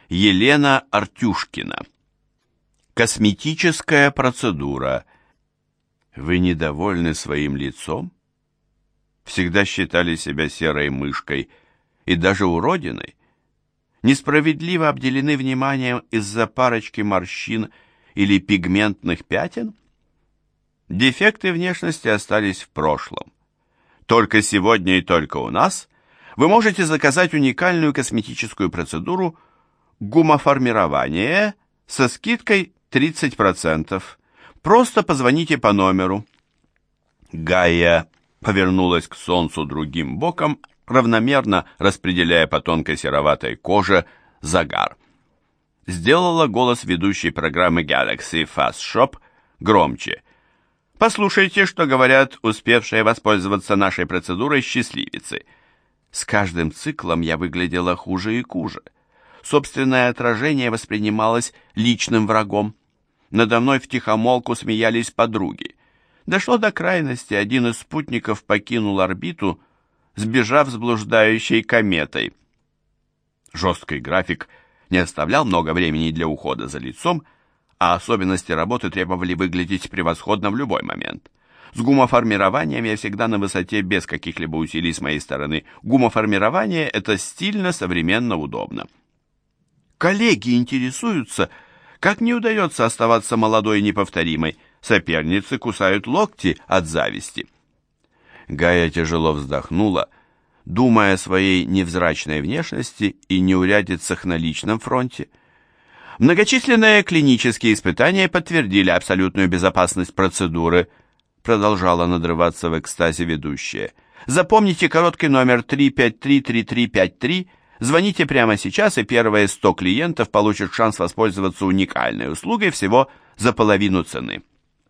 Елена Артюшкина. Косметическая процедура. Вы недовольны своим лицом? Всегда считали себя серой мышкой и даже уродиной? Несправедливо обделены вниманием из-за парочки морщин или пигментных пятен? Дефекты внешности остались в прошлом. Только сегодня и только у нас вы можете заказать уникальную косметическую процедуру гумоформирование со скидкой 30%. Просто позвоните по номеру. Гайя повернулась к солнцу другим боком, равномерно распределяя по тонкой сероватой коже загар. Сделала голос ведущей программы Galaxy Fast Shop громче. Послушайте, что говорят успевшие воспользоваться нашей процедурой счастливицы. С каждым циклом я выглядела хуже и хуже. Собственное отражение воспринималось личным врагом. Надо мной втихомолку смеялись подруги. Дошло до крайности, один из спутников покинул орбиту, сбежав с блуждающей кометой. Жесткий график не оставлял много времени для ухода за лицом, а особенности работы требовали выглядеть превосходно в любой момент. С гумоформированием я всегда на высоте без каких-либо усилий с моей стороны. Гумоформирование – это стильно, современно, удобно. Коллеги интересуются, как мне удается оставаться молодой и неповторимой. Соперницы кусают локти от зависти. Гайя тяжело вздохнула, думая о своей невзрачной внешности и неурядицах на личном фронте. Многочисленные клинические испытания подтвердили абсолютную безопасность процедуры, продолжала надрываться в экстазе ведущая. Запомните короткий номер 353-3353, звоните прямо сейчас, и первые 100 клиентов получат шанс воспользоваться уникальной услугой всего за половину цены.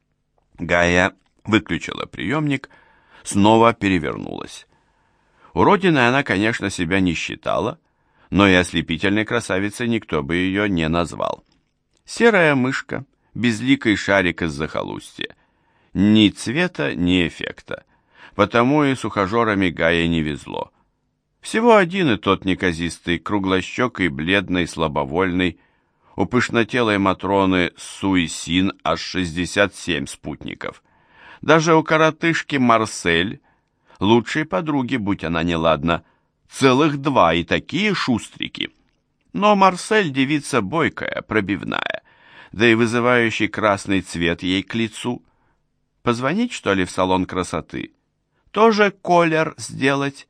Гайя выключила приемник, снова перевернулась. Уродиной она, конечно, себя не считала, но и ослепительной красавицей никто бы ее не назвал. Серая мышка, безликий шарик из захолустья. Ни цвета, ни эффекта. Потому и с ухажерами Гайе не везло. Всего один и тот неказистый, круглощекий, бледный, слабовольный. У пышнотелой Матроны Суисин аж 67 спутников. Даже у коротышки Марсель, лучшей подруги, будь она неладна, целых 2 и такие шустрики. Но Марсель девица бойкая, пробивная, да и вызывающий красный цвет ей к лицу. Позвонить, что ли, в салон красоты? Тоже колер сделать?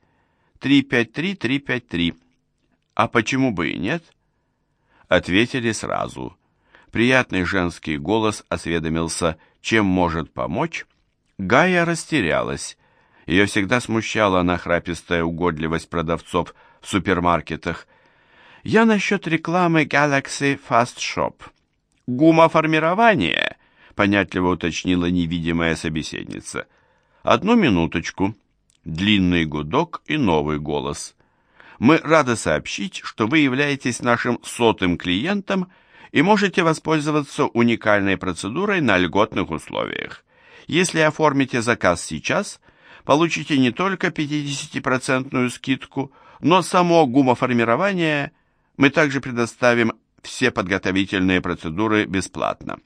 353-353. А почему бы и нет? Ответили сразу. Приятный женский голос осведомился, чем может помочь. Гайя растерялась. Ее всегда смущала нахрапистая угодливость продавцов в супермаркетах. «Я насчет рекламы Galaxy Fast Shop». «Гумоформирование?» — понятливо уточнила невидимая собеседница. «Одну минуточку». Длинный гудок и новый голос. «Мы рады сообщить, что вы являетесь нашим 100-м клиентом и можете воспользоваться уникальной процедурой на льготных условиях. Если оформите заказ сейчас, получите не только 50% скидку, но само гумоформирование мы также предоставим все подготовительные процедуры бесплатно».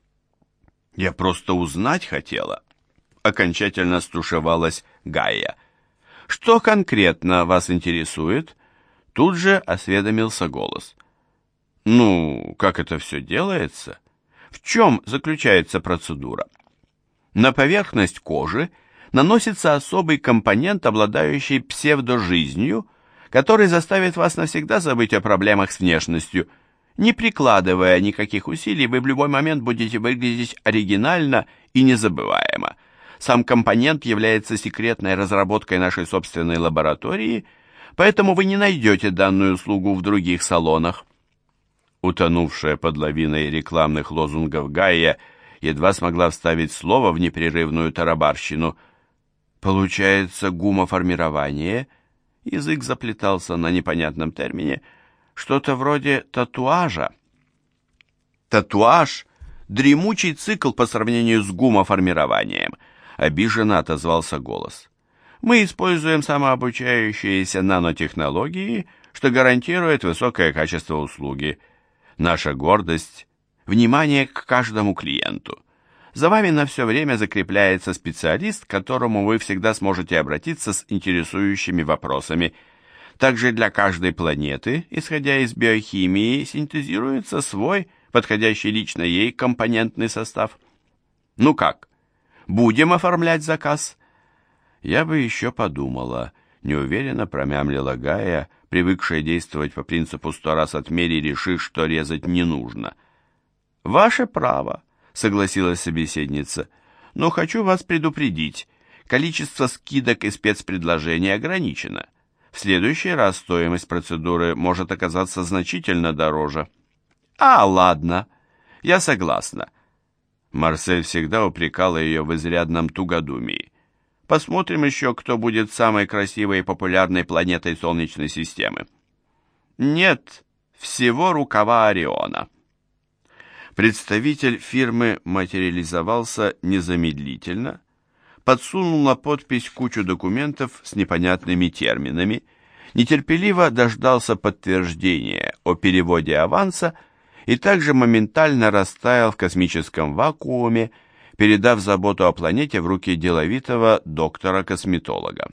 «Я просто узнать хотела», — окончательно стушевалась Гайя. «Что конкретно вас интересует?» Тут же осведомился голос. «Ну, как это все делается? В чем заключается процедура?» На поверхность кожи наносится особый компонент, обладающий псевдожизнью, который заставит вас навсегда забыть о проблемах с внешностью. Не прикладывая никаких усилий, вы в любой момент будете выглядеть оригинально и незабываемо. Сам компонент является секретной разработкой нашей собственной лаборатории, поэтому вы не найдете данную услугу в других салонах. Утонувшая под лавиной рекламных лозунгов Гайя едва смогла вставить слово в непрерывную тарабарщину. Получается, гумоформирование, язык заплетался на непонятном термине, что-то вроде татуажа. Татуаж — дремучий цикл по сравнению с гумоформированием, обиженно отозвался голос. Мы используем самообучающиеся нанотехнологии, что гарантирует высокое качество услуги. Наша гордость – внимание к каждому клиенту. За вами на все время закрепляется специалист, к которому вы всегда сможете обратиться с интересующими вопросами. Также для каждой планеты, исходя из биохимии, синтезируется свой, подходящий лично ей компонентный состав. Ну как, будем оформлять заказ? Я бы еще подумала, неуверенно промямлила Гая, привыкшая действовать по принципу «100 раз отмери, реши, что резать не нужно». «Ваше право», — согласилась собеседница, — «но хочу вас предупредить, количество скидок и спецпредложений ограничено. В следующий раз стоимость процедуры может оказаться значительно дороже». «А, ладно, я согласна». Марсель всегда упрекала ее в изрядном тугодумии. «Посмотрим еще, кто будет самой красивой и популярной планетой Солнечной системы». «Нет, всего рукава Ориона». Представитель фирмы материализовался незамедлительно, подсунул на подпись кучу документов с непонятными терминами, нетерпеливо дождался подтверждения о переводе аванса и также моментально растаял в космическом вакууме, передав заботу о планете в руки деловитого доктора-косметолога.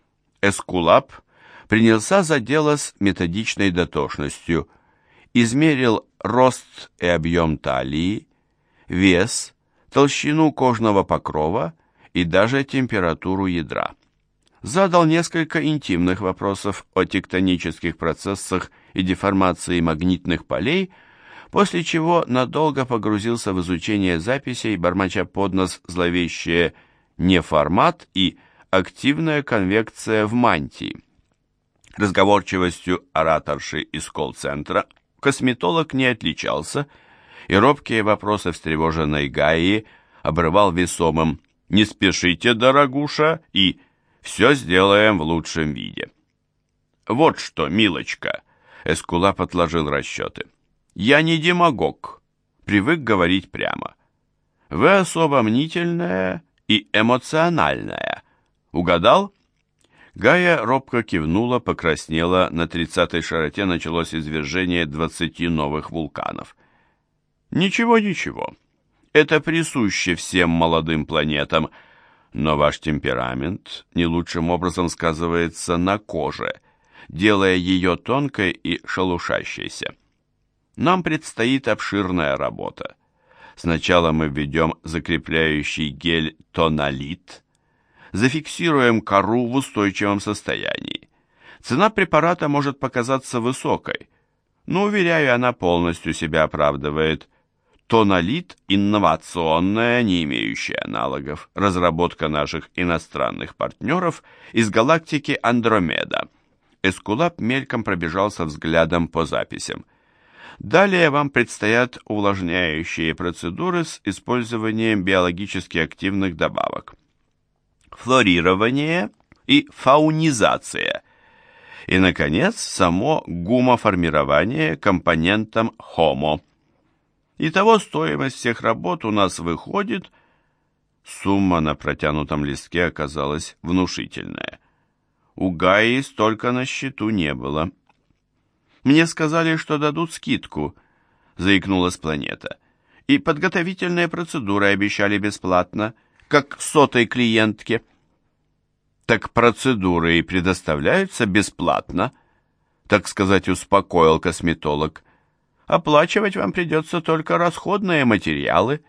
Эскулап принялся за дело с методичной дотошностью, измерил рост и объем талии, вес, толщину кожного покрова и даже температуру ядра. Задал несколько интимных вопросов о тектонических процессах и деформации магнитных полей, после чего надолго погрузился в изучение записей, бормоча под нос зловещее «неформат» и «активная конвекция в мантии». Разговорчивостью ораторши из колл-центра косметолог не отличался, и робкие вопросы встревоженной Гаи обрывал весомым «Не спешите, дорогуша» и «Все сделаем в лучшем виде». «Вот что, милочка», — Эскулап отложил расчеты, — «я не демагог, привык говорить прямо. Вы особо мнительная и эмоциональная. Угадал?» Гая робко кивнула, покраснела, на 30-й широте началось извержение 20 новых вулканов. «Ничего, ничего, это присуще всем молодым планетам, но ваш темперамент не лучшим образом сказывается на коже, делая ее тонкой и шелушащейся. Нам предстоит обширная работа. Сначала мы введем закрепляющий гель тонолит, зафиксируем кору в устойчивом состоянии. Цена препарата может показаться высокой, но, уверяю, она полностью себя оправдывает. Тонолит – инновационная, не имеющая аналогов, разработка наших иностранных партнеров из галактики Андромеда. Эскулап мельком пробежался взглядом по записям. Далее вам предстоят увлажняющие процедуры с использованием биологически активных добавок. Флорирование и фаунизация. И, наконец, само гумоформирование компонентом HOMO. Итого стоимость всех работ у нас выходит... Сумма на протянутом листке оказалась внушительная. У Гаи столько на счету не было. «Мне сказали, что дадут скидку», — заикнулась планета. «И подготовительные процедуры обещали бесплатно, как 100-й клиентке». «Так процедуры и предоставляются бесплатно», — так сказать, успокоил косметолог. «Оплачивать вам придется только расходные материалы».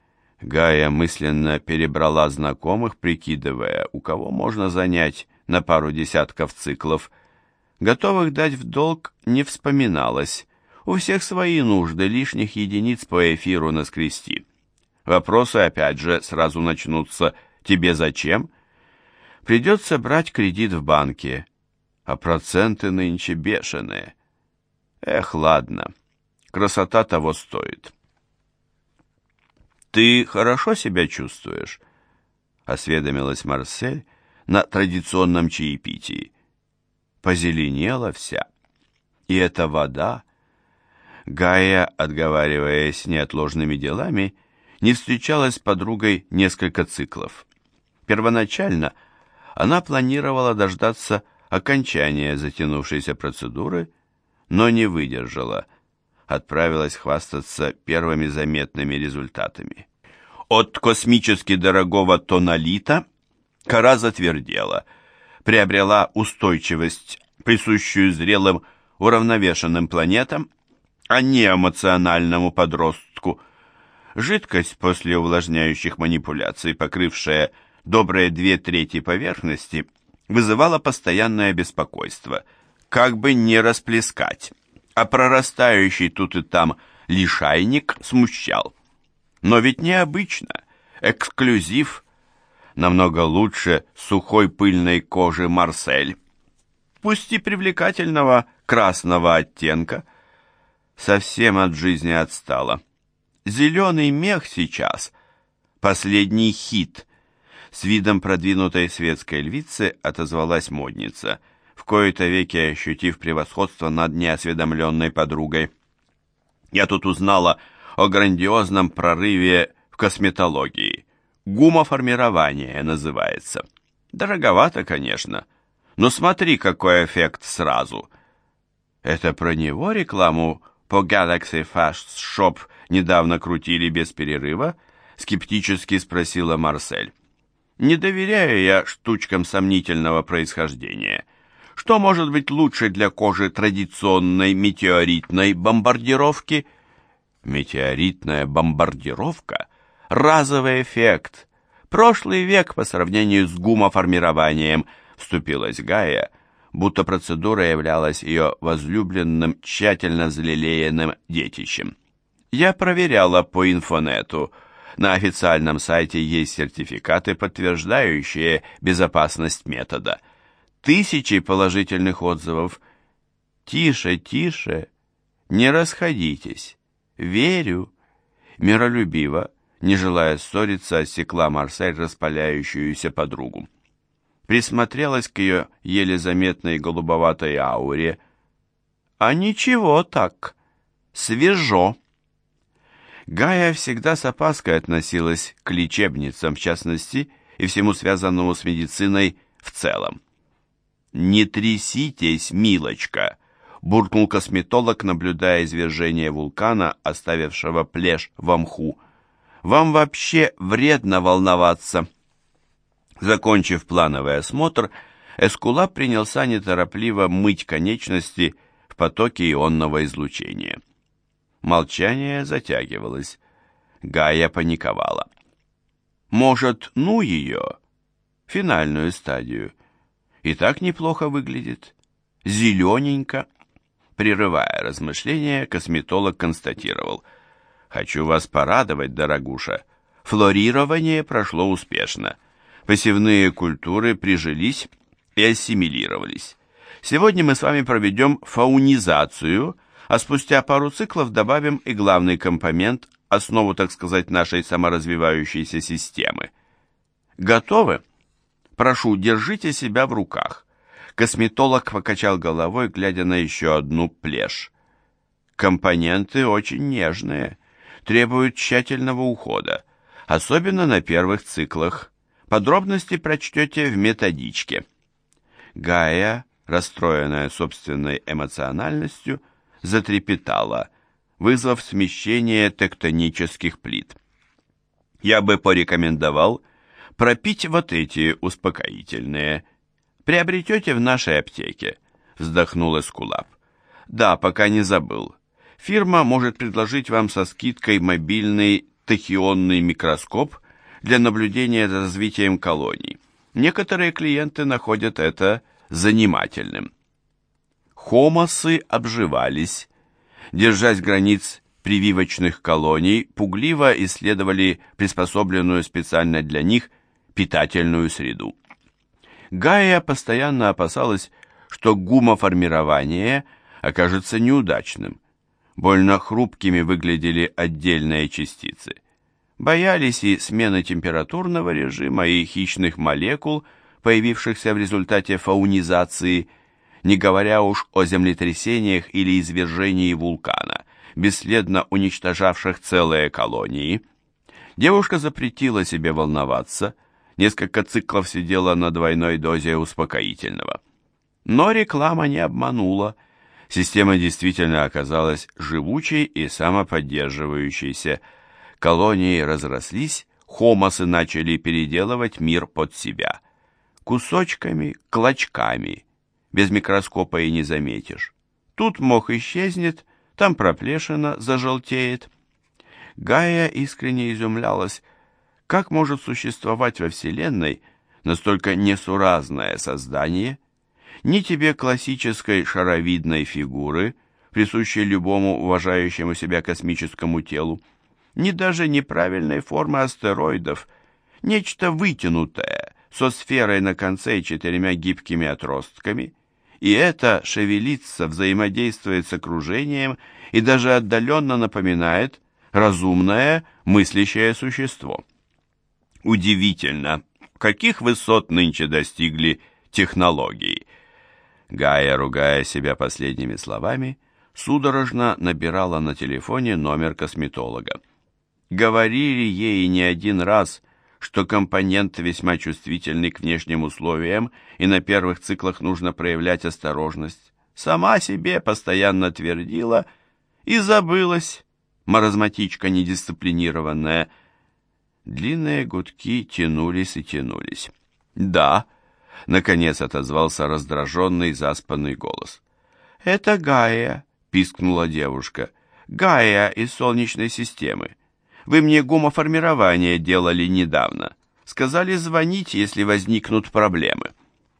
Гая мысленно перебрала знакомых, прикидывая, у кого можно занять на пару десятков циклов. Готовых дать в долг не вспоминалось. У всех свои нужды, лишних единиц по эфиру наскрести. Вопросы опять же сразу начнутся «тебе зачем?». Придется брать кредит в банке, а проценты нынче бешеные. Эх, ладно, красота того стоит. «Ты хорошо себя чувствуешь?» — осведомилась Марсель на традиционном чаепитии. Позеленела вся. И эта вода... Гая, отговариваясь неотложными делами, не встречалась с подругой несколько циклов. Первоначально она планировала дождаться окончание затянувшейся процедуры, но не выдержала, отправилась хвастаться первыми заметными результатами. От космически дорогого тонолита кора затвердела, приобрела устойчивость, присущую зрелым уравновешенным планетам, а не эмоциональному подростку. Жидкость после увлажняющих манипуляций, покрывшая добрые 2/3 поверхности, вызывала постоянное беспокойство, как бы не расплескать, а прорастающий тут и там лишайник смущал. Но ведь необычно, эксклюзив, намного лучше сухой пыльной кожи Марсель, пусть и привлекательного красного оттенка. Совсем от жизни отстала. Зеленый мех сейчас — последний хит. С видом продвинутой светской львицы отозвалась модница, в кои-то веки ощутив превосходство над неосведомленной подругой. Я тут узнала о грандиозном прорыве в косметологии. Гумоформирование называется. Дороговато, конечно, но смотри, какой эффект сразу. Это про него рекламу по Galaxy Fast Shop недавно крутили без перерыва? Скептически спросила Марсель. Не доверяю я штучкам сомнительного происхождения. Что может быть лучше для кожи традиционной метеоритной бомбардировки? Метеоритная бомбардировка – разовый эффект. Прошлый век по сравнению с гумоформированием, вступилась Гая, будто процедура являлась ее возлюбленным, тщательно взлелеянным детищем. Я проверяла по инфонету. На официальном сайте есть сертификаты, подтверждающие безопасность метода. Тысячи положительных отзывов. Тише, тише, не расходитесь. Верю. Миролюбиво, не желая ссориться, осекла Марсель распаляющуюся подругу. Присмотрелась к ее еле заметной голубоватой ауре. А ничего так, свежо. Гая всегда с опаской относилась к лечебницам, в частности, и всему связанному с медициной в целом. «Не тряситесь, милочка!» — буркнул косметолог, наблюдая извержение вулкана, оставившего плешь во мху. «Вам вообще вредно волноваться!» Закончив плановый осмотр, Эскулап принялся неторопливо мыть конечности в потоке ионного излучения. Молчание затягивалось. Гая паниковала. Может, ну ее? Финальную стадию. И так неплохо выглядит. Зелененько. Прерывая размышления, косметолог констатировал. Хочу вас порадовать, дорогуша. Флорирование прошло успешно. Посевные культуры прижились и ассимилировались. Сегодня мы с вами проведем фаунизацию, а спустя пару циклов добавим и главный компонент, основу, так сказать, нашей саморазвивающейся системы. Готовы? Прошу, держите себя в руках. Косметолог покачал головой, глядя на еще одну плешь. Компоненты очень нежные, требуют тщательного ухода, особенно на первых циклах. Подробности прочтете в методичке. Гая, расстроенная собственной эмоциональностью, затрепетала, вызвав смещение тектонических плит. Я бы порекомендовал пропить вот эти успокоительные. Приобретете в нашей аптеке, вздохнул Эскулап. Да, пока не забыл. Фирма может предложить вам со скидкой мобильный тахионный микроскоп для наблюдения за развитием колоний. Некоторые клиенты находят это занимательным. Хомосы обживались, держась границ прививочных колоний, пугливо исследовали приспособленную специально для них питательную среду. Гая постоянно опасалась, что гумоформирование окажется неудачным. Больно хрупкими выглядели отдельные частицы. Боялись и смены температурного режима, и хищных молекул, появившихся в результате фаунизации, не говоря уж о землетрясениях или извержении вулкана, бесследно уничтожавших целые колонии. Девушка запретила себе волноваться, несколько циклов сидела на двойной дозе успокоительного. Но реклама не обманула. Система действительно оказалась живучей и самоподдерживающейся. Колонии разрослись, хомосы начали переделывать мир под себя. Кусочками, клочками. Без микроскопа и не заметишь. Тут мох исчезнет, там проплешина зажелтеет. Гайя искренне изумлялась, как может существовать во Вселенной настолько несуразное создание. Ни тебе классической шаровидной фигуры, присущей любому уважающему себя космическому телу, ни даже неправильной формы астероидов, нечто вытянутое, со сферой на конце и 4 гибкими отростками, и это шевелится, взаимодействует с окружением и даже отдаленно напоминает разумное, мыслящее существо. Удивительно, каких высот нынче достигли технологии. Гайя, ругая себя последними словами, судорожно набирала на телефоне номер косметолога. Говорили ей не один раз, что компонент весьма чувствительный к внешним условиям, и на первых циклах нужно проявлять осторожность. Сама себе постоянно твердила и забылась, маразматичка недисциплинированная. Длинные гудки тянулись и тянулись. «Да», — наконец отозвался раздраженный, заспанный голос. «Это Гайя», — пискнула девушка. «Гайя из Солнечной системы. Вы мне гумоформирование делали недавно. Сказали звонить, если возникнут проблемы».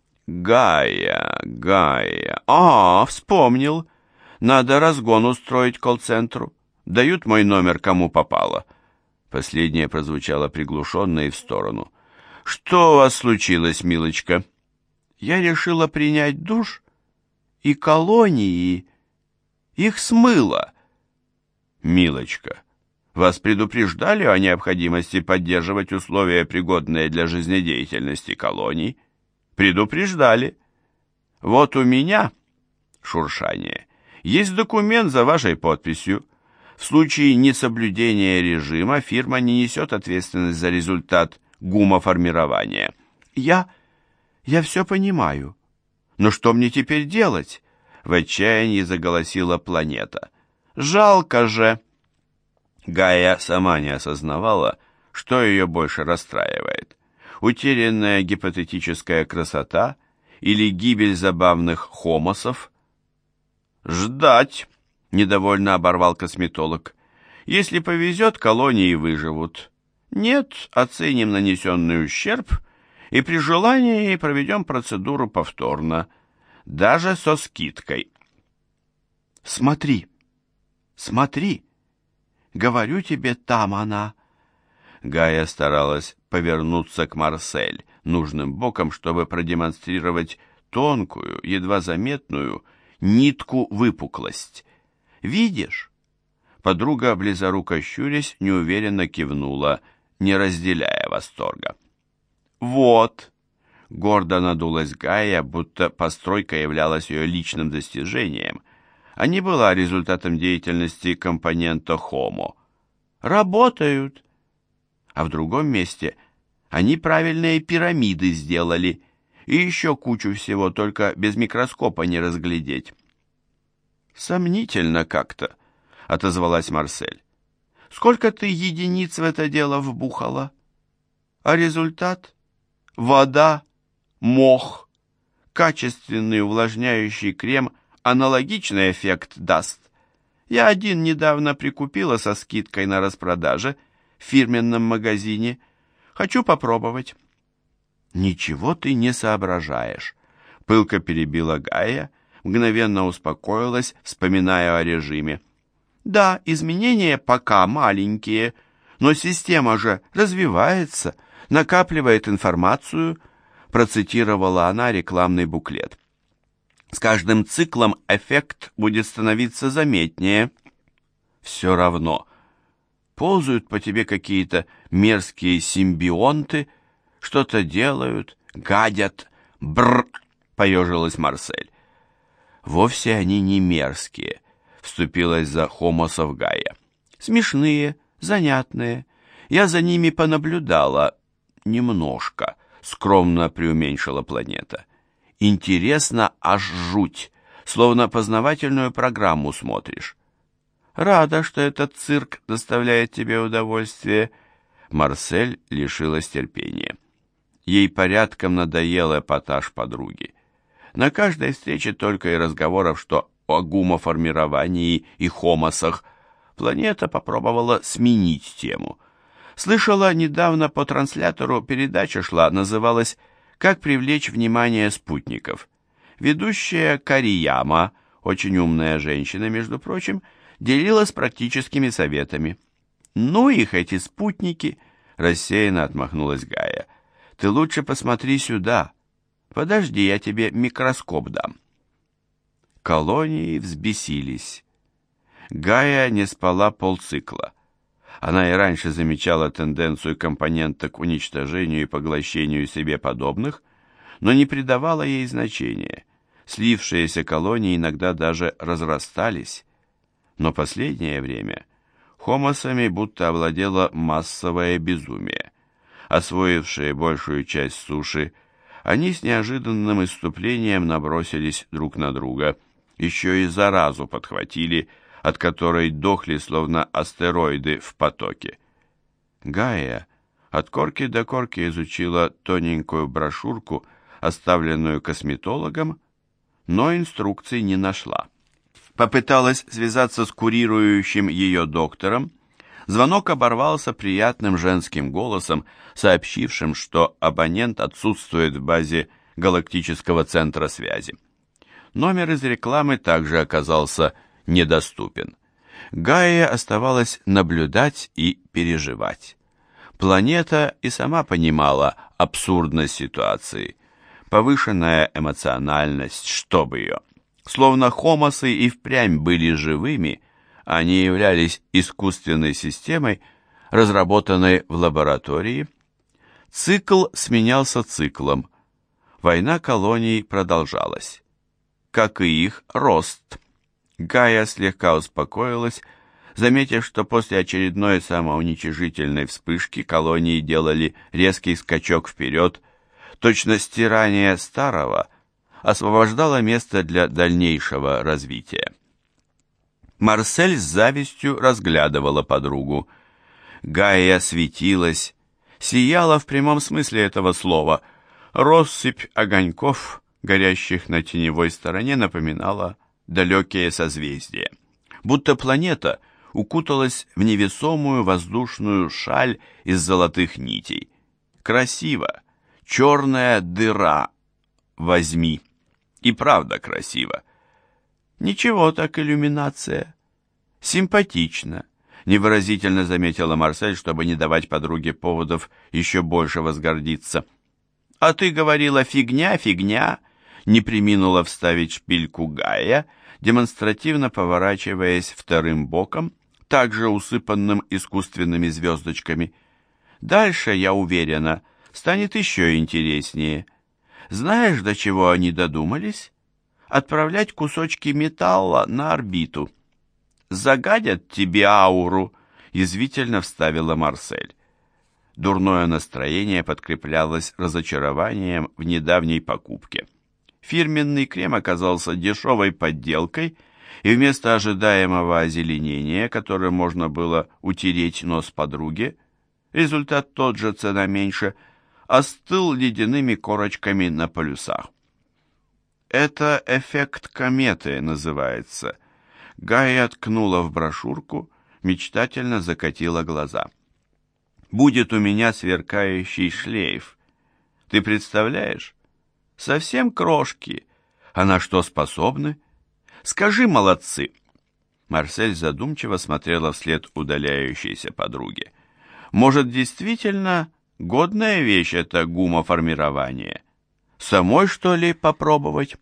«Гайя. Вспомнил. Надо разгон устроить колл-центру. Дают мой номер кому попало». Последнее прозвучало приглушенно и в сторону. «Что у вас случилось, милочка?» «Я решила принять душ, и колонии их смыло». «Милочка, вас предупреждали о необходимости поддерживать условия, пригодные для жизнедеятельности колоний?» «Предупреждали. Вот у меня, шуршание, есть документ за вашей подписью. В случае несоблюдения режима фирма не несет ответственность за результат гумоформирования». Я все понимаю. Но что мне теперь делать?» В отчаянии заголосила планета. «Жалко же!» Гайя сама не осознавала, что ее больше расстраивает. Утерянная гипотетическая красота или гибель забавных хомосов? «Ждать!» — недовольно оборвал косметолог. «Если повезет, колонии выживут. Нет, оценим нанесенный ущерб и при желании проведем процедуру повторно, даже со скидкой». «Смотри, смотри! Говорю тебе, там она!» Гайя старалась повернуться к Марсель нужным боком, чтобы продемонстрировать тонкую, едва заметную нитку-выпуклость. «Видишь?» Подруга, близоруко щурясь, неуверенно кивнула, не разделяя восторга. «Вот!» Гордо надулась Гайя, будто постройка являлась ее личным достижением, а не была результатом деятельности компонента Homo. «Работают!» А в другом месте они правильные пирамиды сделали, и еще кучу всего, только без микроскопа не разглядеть. «Сомнительно как-то», — отозвалась Марсель. «Сколько ты единиц в это дело вбухала? А результат? Вода, мох, качественный увлажняющий крем аналогичный эффект даст. Я один недавно прикупила со скидкой на распродаже в фирменном магазине. Хочу попробовать». «Ничего ты не соображаешь», — пылко перебила Гайя, мгновенно успокоилась, вспоминая о режиме. «Да, изменения пока маленькие, но система же развивается, накапливает информацию», — процитировала она рекламный буклет. «С каждым циклом эффект будет становиться заметнее». «Все равно. Ползают по тебе какие-то мерзкие симбионты, что-то делают, гадят. Бррр!» — поежилась Марсель. «Вовсе они не мерзкие», — вступилась за хомосов Гайя. «Смешные, занятные. Я за ними понаблюдала немножко», — скромно преуменьшила планета. Интересно аж жуть, словно познавательную программу смотришь. Рада, что этот цирк доставляет тебе удовольствие. Марсель лишилась терпения. Ей порядком надоел эпатаж подруги. На каждой встрече только и разговоров, что о гумоформировании и хомосах. Планета попробовала сменить тему. Слышала, недавно по транслятору передача шла, называлась «Как привлечь внимание спутников». Ведущая Корияма, очень умная женщина, между прочим, делилась практическими советами. «Ну их, эти спутники!» — рассеянно отмахнулась Гая. «Ты лучше посмотри сюда. Подожди, я тебе микроскоп дам». Колонии взбесились. Гая не спала полцикла. Она и раньше замечала тенденцию компонента к уничтожению и поглощению себе подобных, но не придавала ей значения. Слившиеся колонии иногда даже разрастались. Но последнее время хомосами будто овладело массовое безумие. Освоившие большую часть суши, они с неожиданным исступлением набросились друг на друга, еще и заразу подхватили, от которой дохли, словно астероиды в потоке. Гая от корки до корки изучила тоненькую брошюрку, оставленную косметологом, но инструкций не нашла. Попыталась связаться с курирующим ее доктором. Звонок оборвался приятным женским голосом, сообщившим, что абонент отсутствует в базе галактического центра связи. Номер из рекламы также оказался недоступен. Гайя оставалось наблюдать и переживать. Планета и сама понимала абсурдность ситуации. Повышенная эмоциональность, чтоб ее. Словно хомосы и впрямь были живыми, они являлись искусственной системой, разработанной в лаборатории. Цикл сменялся циклом. Война колоний продолжалась. Как и их рост. Гая слегка успокоилась, заметив, что после очередной самоуничижительной вспышки колонии делали резкий скачок вперед. Точно стирание старого освобождало место для дальнейшего развития. Марсель с завистью разглядывала подругу. Гая светилась, сияла в прямом смысле этого слова. Россыпь огоньков, горящих на теневой стороне, напоминала далекие созвездия. Будто планета укуталась в невесомую воздушную шаль из золотых нитей. Красиво. Черная дыра. Возьми. И правда красиво. Ничего так иллюминация. Симпатично. Невыразительно заметила Марсель, чтобы не давать подруге поводов еще больше возгордиться. А ты говорила фигня, фигня. Не преминула вставить шпильку Гая, демонстративно поворачиваясь вторым боком, также усыпанным искусственными звездочками. Дальше, я уверена, станет еще интереснее. Знаешь, до чего они додумались? Отправлять кусочки металла на орбиту. Загадят тебе ауру, язвительно вставила Марсель. Дурное настроение подкреплялось разочарованием в недавней покупке. Фирменный крем оказался дешевой подделкой, и вместо ожидаемого озеленения, которым можно было утереть нос подруге, результат тот же, цена меньше, остыл ледяными корочками на полюсах. Это эффект кометы называется. Гая ткнула в брошюрку, мечтательно закатила глаза. Будет у меня сверкающий шлейф. Ты представляешь? Совсем крошки. А на что способны? Скажи, молодцы. Марсель задумчиво смотрела вслед удаляющейся подруге. Может, действительно годная вещь это гумоформирование? Самой, что ли, попробовать?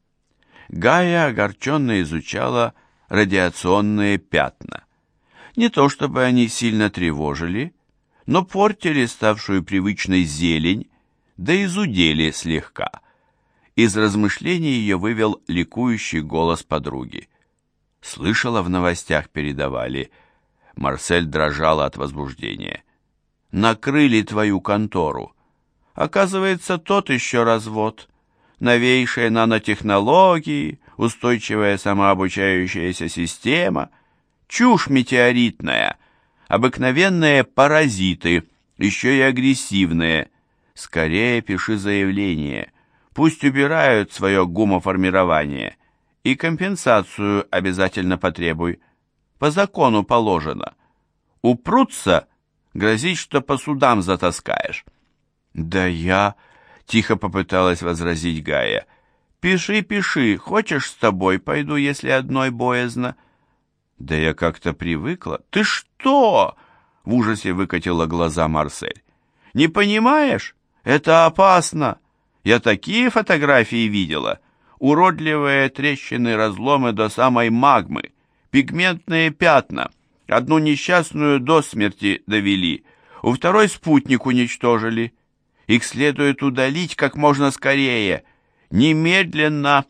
Гая огорченно изучала радиационные пятна. Не то чтобы они сильно тревожили, но портили ставшую привычной зелень, да и зудели слегка. Из размышлений ее вывел ликующий голос подруги. Слышала, в новостях передавали. Марсель дрожала от возбуждения. Накрыли твою контору. Оказывается, тот еще развод. новейшие нанотехнологии, устойчивая самообучающаяся система, чушь метеоритная, обыкновенные паразиты, еще и агрессивные. Скорее пиши заявление. Пусть убирают свое гумоформирование. И компенсацию обязательно потребуй. По закону положено. Упрутся, грозить, что по судам затаскаешь. Да я... Тихо попыталась возразить Гая. «Пиши, пиши, хочешь, с тобой пойду, если одной боязно?» «Да я как-то привыкла». «Ты что?» — в ужасе выкатила глаза Марсель. «Не понимаешь? Это опасно. Я такие фотографии видела. Уродливые трещины, разломы до самой магмы, пигментные пятна. Одну несчастную до смерти довели, у второй спутник уничтожили. Их следует удалить как можно скорее. Немедленно!»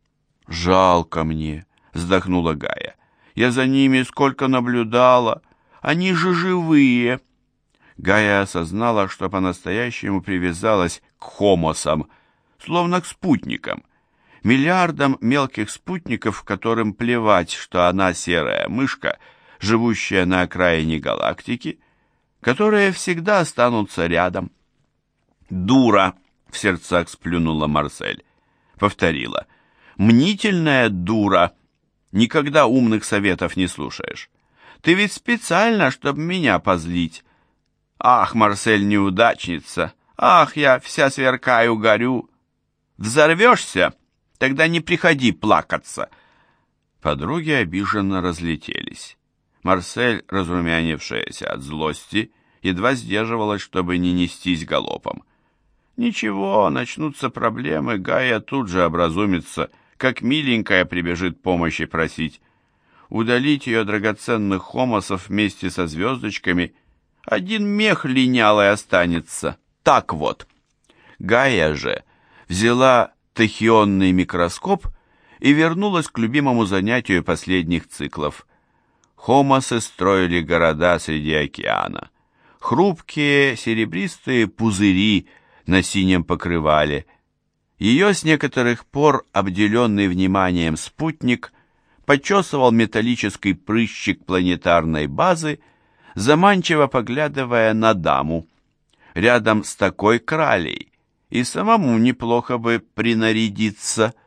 «Жалко мне», — вздохнула Гая. «Я за ними сколько наблюдала. Они же живые». Гая осознала, что по-настоящему привязалась к хомосам, словно к спутникам. Миллиардам мелких спутников, которым плевать, что она серая мышка, живущая на окраине галактики, которые всегда останутся рядом. «Дура!» — в сердцах сплюнула Марсель. Повторила. «Мнительная дура! Никогда умных советов не слушаешь. Ты ведь специально, чтобы меня позлить. Ах, Марсель, неудачница! Ах, я вся сверкаю, горю! Взорвешься? Тогда не приходи плакаться!» Подруги обиженно разлетелись. Марсель, разрумянившаяся от злости, едва сдерживалась, чтобы не нестись галопом. Ничего, начнутся проблемы, Гая тут же образумится, как миленькая прибежит помощи просить. Удалить ее драгоценных хомосов вместе со звездочками, один мех линялый останется. Так вот. Гая же взяла тахионный микроскоп и вернулась к любимому занятию последних циклов. Хомосы строили города среди океана. Хрупкие серебристые пузыри на синем покрывале. Ее с некоторых пор обделенный вниманием спутник почесывал металлический прыщик планетарной базы, заманчиво поглядывая на даму. Рядом с такой кралей и самому неплохо бы принарядиться.